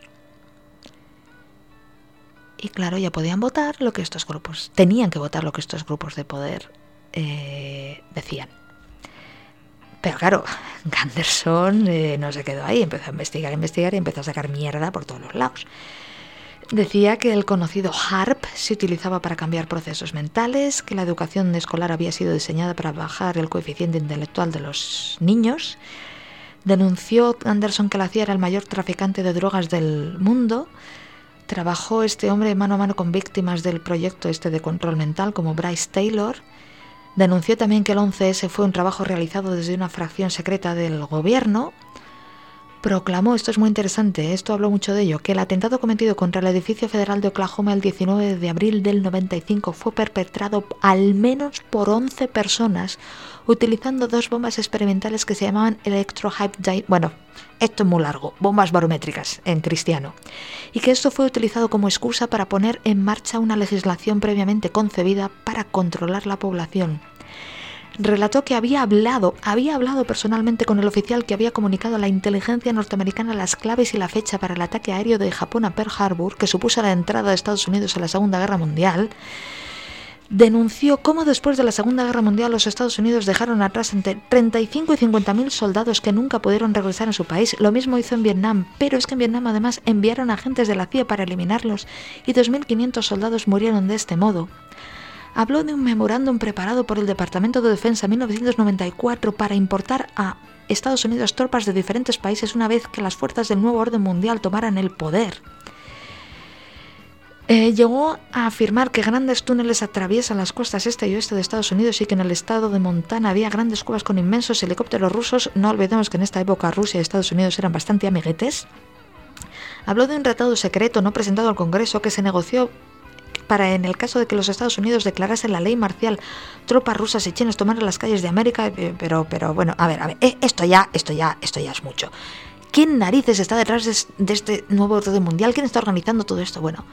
Y claro, ya podían votar lo que estos grupos, tenían que votar lo que estos grupos de poder eh, decían. Pero claro, Gunderson eh, no se quedó ahí, empezó a investigar, investigar y empezó a sacar mierda por todos los lados. Decía que el conocido HARP se utilizaba para cambiar procesos mentales, que la educación escolar había sido diseñada para bajar el coeficiente intelectual de los niños. Denunció Anderson que la C I A era el mayor traficante de drogas del mundo. Trabajó este hombre mano a mano con víctimas del proyecto este de control mental, como Bryce Taylor. Denunció también que el once ese fue un trabajo realizado desde una fracción secreta del gobierno. Proclamó, esto es muy interesante, esto habló mucho de ello, que el atentado cometido contra el edificio federal de Oklahoma el diecinueve de abril del noventa y cinco fue perpetrado al menos por once personas utilizando dos bombas experimentales que se llamaban Electro Hype Dy- bueno, esto es muy largo, bombas barométricas en cristiano, y que esto fue utilizado como excusa para poner en marcha una legislación previamente concebida para controlar la población. relató que había hablado, había hablado personalmente con el oficial que había comunicado a la inteligencia norteamericana las claves y la fecha para el ataque aéreo de Japón a Pearl Harbor, que supuso la entrada de Estados Unidos a la Segunda Guerra Mundial. Denunció cómo después de la Segunda Guerra Mundial los Estados Unidos dejaron atrás entre treinta y cinco y cincuenta mil soldados que nunca pudieron regresar a su país. Lo mismo hizo en Vietnam, pero es que en Vietnam además enviaron agentes de la C I A para eliminarlos y dos mil quinientos soldados murieron de este modo. Habló de un memorándum preparado por el Departamento de Defensa en mil novecientos noventa y cuatro para importar a Estados Unidos tropas de diferentes países una vez que las fuerzas del nuevo orden mundial tomaran el poder. Eh, llegó a afirmar que grandes túneles atraviesan las costas este y oeste de Estados Unidos y que en el estado de Montana había grandes cuevas con inmensos helicópteros rusos. No olvidemos que en esta época Rusia y Estados Unidos eran bastante amiguetes. Habló de un tratado secreto no presentado al Congreso que se negoció para, en el caso de que los Estados Unidos declarasen la ley marcial, tropas rusas y chinas tomaran las calles de América. Pero, pero bueno, a ver, a ver, eh, esto ya, esto ya, esto ya es mucho. ¿Quién narices está detrás de, de este nuevo orden mundial? ¿Quién está organizando todo esto? Bueno,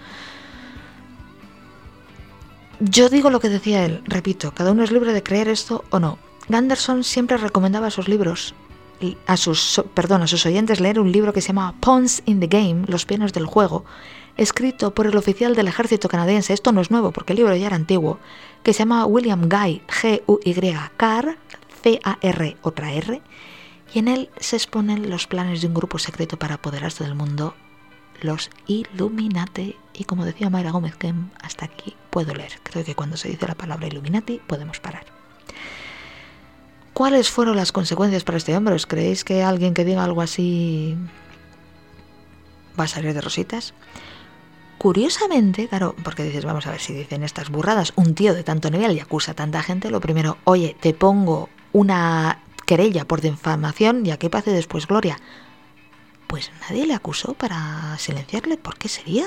yo digo lo que decía él, repito, cada uno es libre de creer esto o no. Gunderson siempre recomendaba a sus libros, a sus, perdón, a sus oyentes leer un libro que se llama Pawns in the Game, Los peones del juego, escrito por el oficial del ejército canadiense. Esto no es nuevo porque el libro ya era antiguo, que se llama William Guy, G U Y, Carr, C A R, otra R, y en él se exponen los planes de un grupo secreto para apoderarse del mundo, los Illuminati. Y como decía Mayra Gómez, que hasta aquí puedo leer. Creo que cuando se dice la palabra Illuminati podemos parar. ¿Cuáles fueron las consecuencias para este hombre? ¿Os creéis que alguien que diga algo así va a salir de rositas? Curiosamente, claro, porque dices, vamos a ver si dicen estas burradas, un tío de tanto nivel y acusa a tanta gente, lo primero, oye, te pongo una querella por difamación y aquí pase después gloria. Pues nadie le acusó para silenciarle. ¿Por qué sería?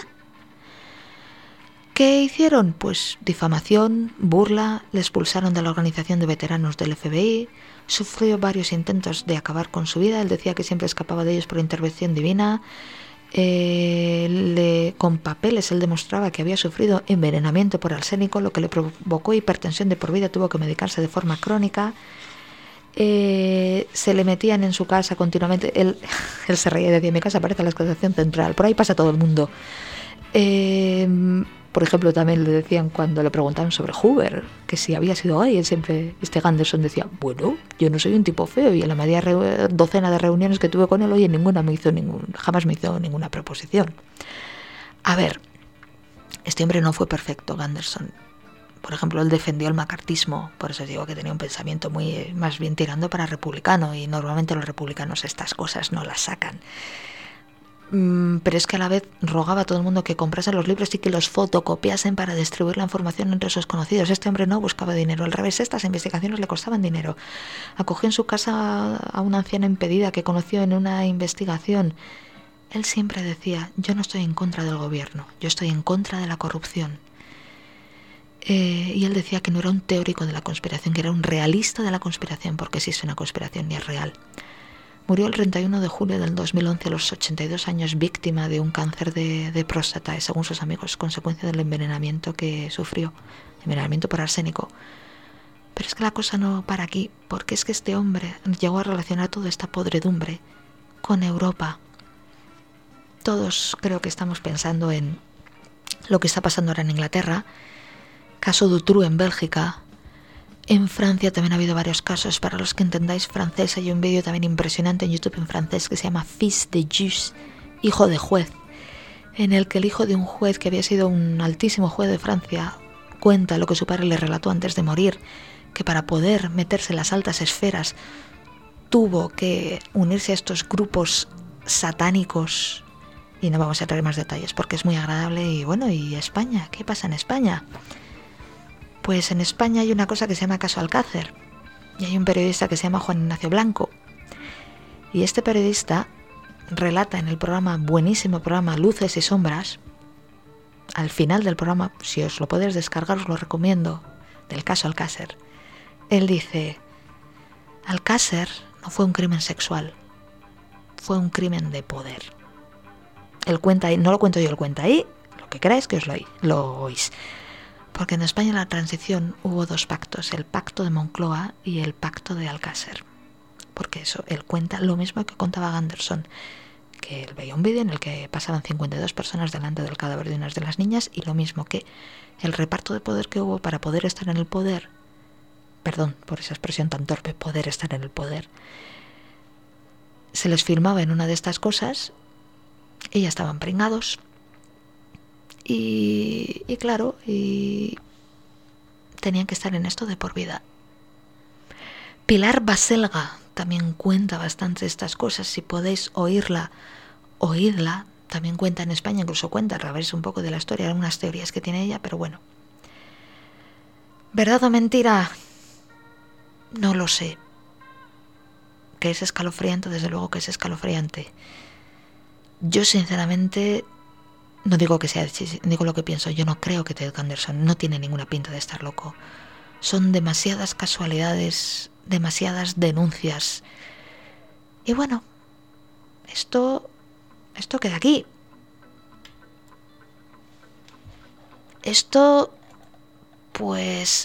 ¿Qué hicieron? Pues difamación, burla, le expulsaron de la organización de veteranos del F B I, sufrió varios intentos de acabar con su vida, él decía que siempre escapaba de ellos por intervención divina, eh, le, con papeles él demostraba que había sufrido envenenamiento por arsénico, lo que le provocó hipertensión de por vida, tuvo que medicarse de forma crónica. Eh, se le metían en su casa continuamente, él, él se reía y decía, mi casa parece la estación central, por ahí pasa todo el mundo. Eh, por ejemplo, también le decían cuando le preguntaban sobre Hoover, que si había sido gay, él siempre, este Gunderson decía, bueno, yo no soy un tipo feo, y en la media re- docena de reuniones que tuve con él, oye, ninguna me hizo ningún, jamás me hizo ninguna proposición. A ver, este hombre no fue perfecto, Gunderson. Por ejemplo, él defendió el macartismo, por eso digo que tenía un pensamiento muy más bien tirando para republicano, y normalmente los republicanos estas cosas no las sacan. Mm, pero es que a la vez rogaba a todo el mundo que comprasen los libros y que los fotocopiasen para distribuir la información entre sus conocidos. Este hombre no buscaba dinero, al revés, estas investigaciones le costaban dinero. Acogió en su casa a una anciana impedida que conoció en una investigación. Él siempre decía, yo no estoy en contra del gobierno, yo estoy en contra de la corrupción. Eh, y él decía que no era un teórico de la conspiración, que era un realista de la conspiración, porque sí es una conspiración y es real. Murió el treinta y uno de julio del dos mil once a los ochenta y dos años, víctima de un cáncer de, de próstata, según sus amigos, consecuencia del envenenamiento que sufrió, envenenamiento por arsénico. Pero es que la cosa no para aquí, porque es que este hombre llegó a relacionar toda esta podredumbre con Europa. Todos creo que estamos pensando en lo que está pasando ahora en Inglaterra, caso Dutroux en Bélgica. En Francia también ha habido varios casos. Para los que entendáis francés, hay un vídeo también impresionante en YouTube en francés que se llama Fils de Juge, hijo de juez, en el que el hijo de un juez que había sido un altísimo juez de Francia cuenta lo que su padre le relató antes de morir, que para poder meterse en las altas esferas tuvo que unirse a estos grupos satánicos. Y no vamos a traer más detalles porque es muy agradable. Y bueno, ¿y España? ¿Qué pasa en España? Pues en España hay una cosa que se llama caso Alcácer, y hay un periodista que se llama Juan Ignacio Blanco, y este periodista relata en el programa, buenísimo programa Luces y Sombras, al final del programa, si os lo podéis descargar os lo recomiendo, del caso Alcácer, él dice, Alcácer no fue un crimen sexual, fue un crimen de poder. Él cuenta ahí, no lo cuento yo, él cuenta ahí, lo que queráis que os lo, lo oís. Porque en España en la transición hubo dos pactos, el pacto de Moncloa y el pacto de Alcácer. Porque eso, él cuenta lo mismo que contaba Anderson, que él veía un vídeo en el que pasaban cincuenta y dos personas delante del cadáver de una de las niñas, y lo mismo que el reparto de poder que hubo para poder estar en el poder, perdón por esa expresión tan torpe, poder estar en el poder, se les filmaba en una de estas cosas y ya estaban pringados. Y, y claro, y tenían que estar en esto de por vida. Pilar Baselga también cuenta bastante estas cosas. Si podéis oírla, oídla. También cuenta en España, incluso cuenta a través un poco de la historia, algunas teorías que tiene ella, pero bueno. ¿Verdad o mentira? No lo sé. Que es escalofriante, desde luego que es escalofriante. Yo sinceramente no digo que sea, digo lo que pienso. Yo no creo que Ted Anderson no tiene ninguna pinta de estar loco. Son demasiadas casualidades, demasiadas denuncias. Y bueno, esto, esto queda aquí. Esto, pues,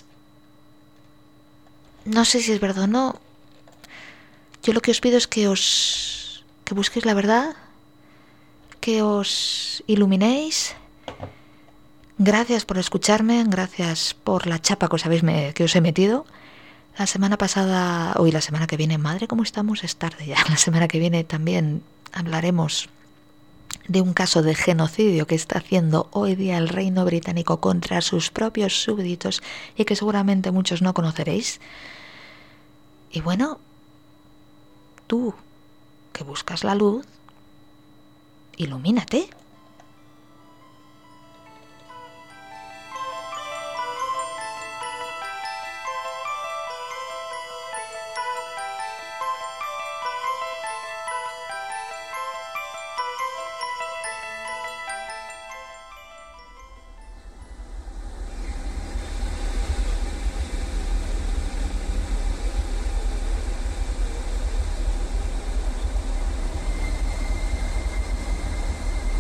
no sé si es verdad o no. Yo lo que os pido es que os, que busquéis la verdad, que os iluminéis. Gracias por escucharme, gracias por la chapa que os, habéis me, que os he metido. La semana pasada, hoy la semana que viene, madre, ¿cómo estamos? Es tarde ya. La semana que viene también hablaremos de un caso de genocidio que está haciendo hoy día el Reino Británico contra sus propios súbditos y que seguramente muchos no conoceréis. Y bueno, tú que buscas la luz, ilumínate.